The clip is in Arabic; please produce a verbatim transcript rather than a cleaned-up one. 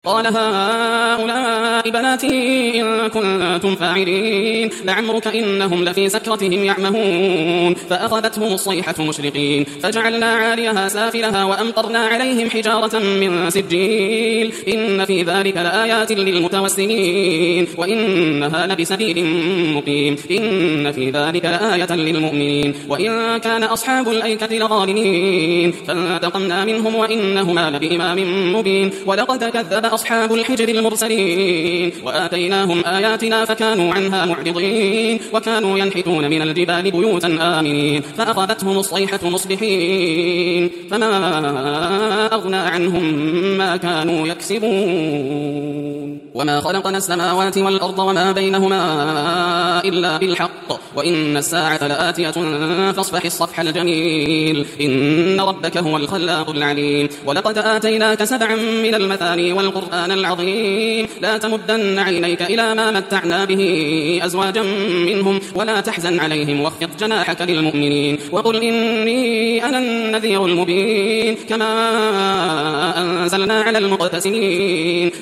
قال هؤلاء بناتي إن كنتم فاعلين لعمرك إنهم لفي سكرتهم يعمهون فأخذتهم الصيحة مشرقين فجعلنا عاليها سافلها وأمطرنا عليهم حجارة من سجيل إن في ذلك لآيات للمتوسمين وإنها لبسبيل مقيم إن في ذلك لآية للمؤمنين وإن كان أصحاب الأيكة لظالمين فانتقمنا منهم وإنهما لبإمام مبين ولقد كذب أصحاب الحجر المرسلين وآتيناهم آياتنا فكانوا عنها معرضين وكانوا ينحتون من الجبال بيوتا آمنين فأخذتهم الصيحة مصبحين فما أغنى عنهم ما كانوا يكسبون وما خلقنا السماوات والأرض وما بينهما إلا بالحق وإن الساعة لآتية فاصفح الصفح الجميل إن ربك هو الخلاق العليم ولقد آتيناك سبعا من المثاني والقرآن العظيم لا تمدن عينيك إلى ما متعنا به أزواجا منهم ولا تحزن عليهم واخفض جناحك للمؤمنين وقل إني أنا النذير المبين كما أنزلنا على المقتسمين